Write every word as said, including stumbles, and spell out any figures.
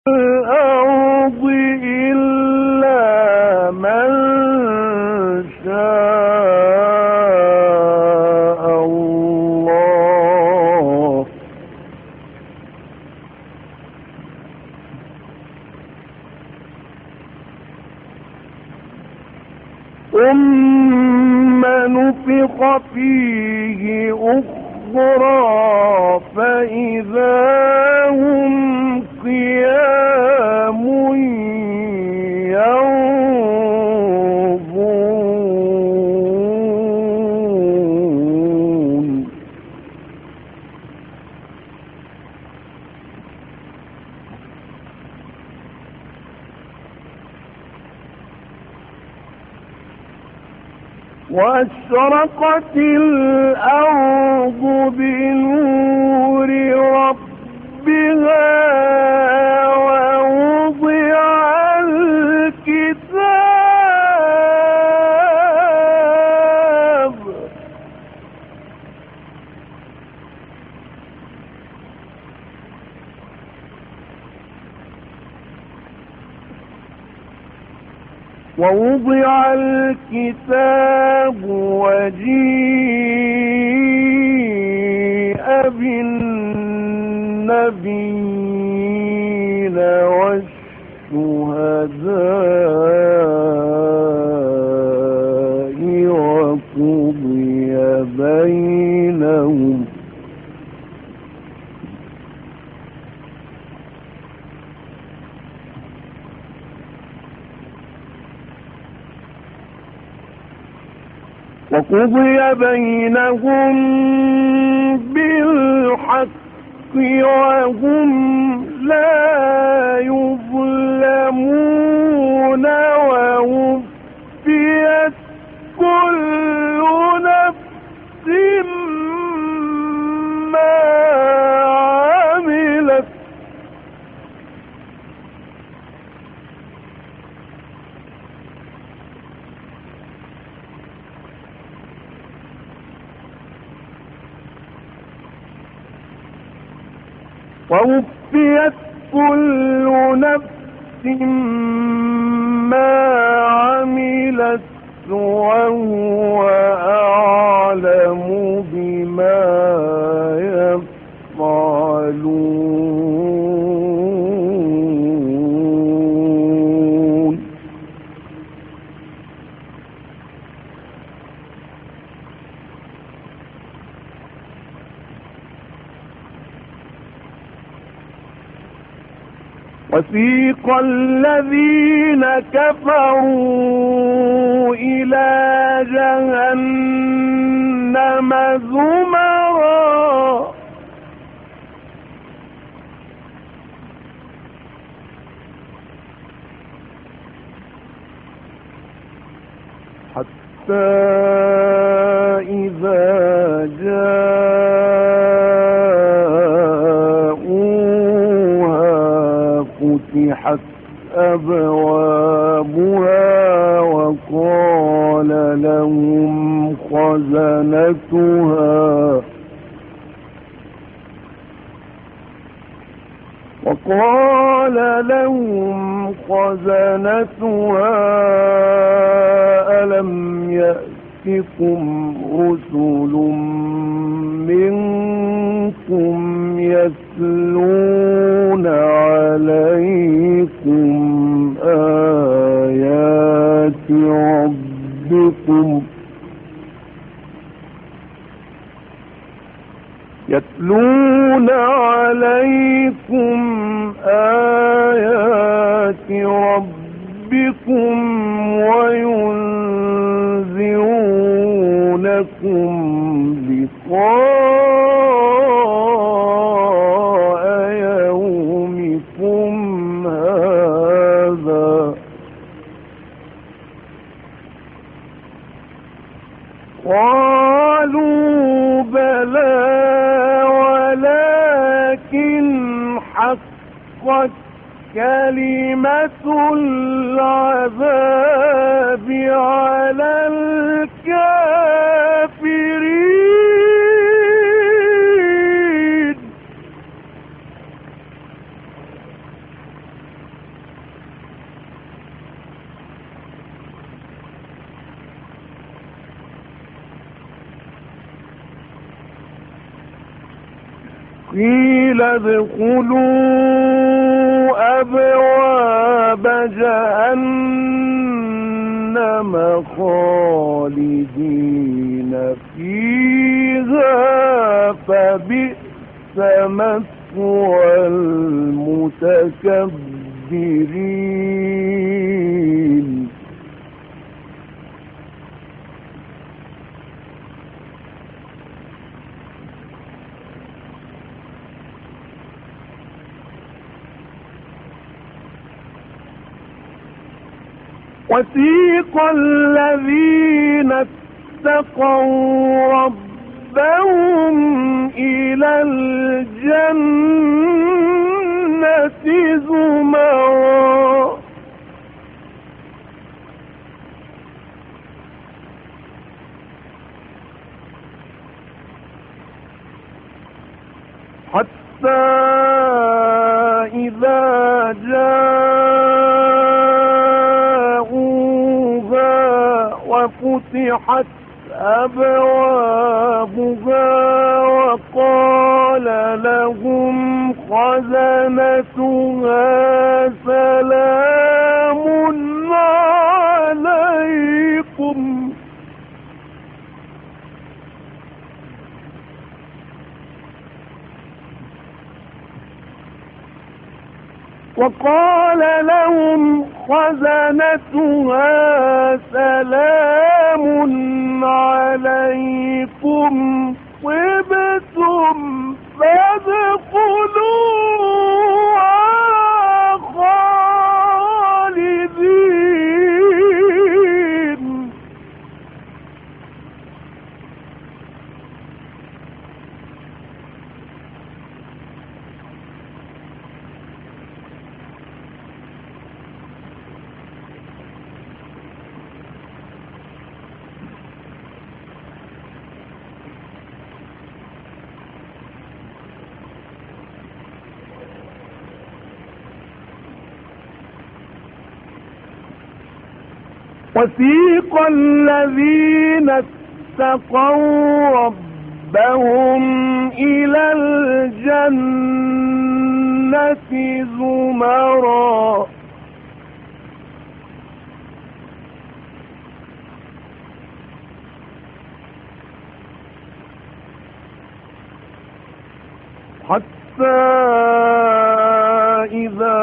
الأرض إلا من شاء الله ثم نفخ فيه أخرى فإذا هم قيام ينظرون وأشرقت الأرض بنور ربها ووضع الكتاب ووضع الكتاب وجيء بالنبيين والشهداء وقضي بينهم وقضي بينهم بالحق وهم لا يظلمون ووفيت كل نفس ما عملت ووفيت كل نفس ما عملت وهو أعلم بما يفعلون وسيق الذين كفروا إلى جهنم زمرا حتى إذا جاءوها فتحت أبوابها وقال لهم خزنتها وقال لهم خزنتها ألم يأتكم رسل منكم يتلون عليكم آيات ربكم يتلون عليكم آيات ربكم وينذرونكم لقاء يومكم هذا قالوا بلى ولكن حقت كلمة العذاب على الكافرين قيل ادخلوا أبواب جهنم خالدين فيها فبئس مثوى المتكبرين. وسيق الذين اتقوا ربهم إلى الجنة زمرا حتى إذا جاءوها وفتحت أبوابها وقال لهم خزنتها سلام عليكم وقال لهم خزنتها سلام عليكم طبتم فادخلوها خالدين. وسيق الذين اتقوا ربهم إلى الجنة زمرا حتى إذا